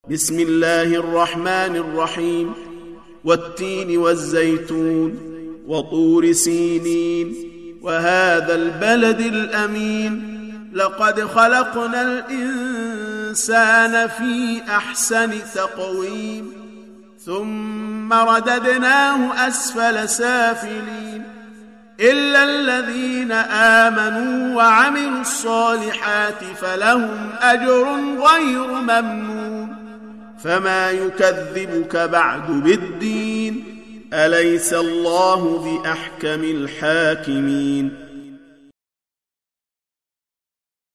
بسم الله الرحمن الرحيم والتين والزيتون وطور سينين وهذا البلد الأمين لقد خلقنا الإنسان في أحسن تقويم ثم رددناه أسفل سافلين إلا الذين آمنوا وعملوا الصالحات فلهم أجر غير ممنون فما يكذبك بعد بالدين أليس الله بأحكم الحاكمين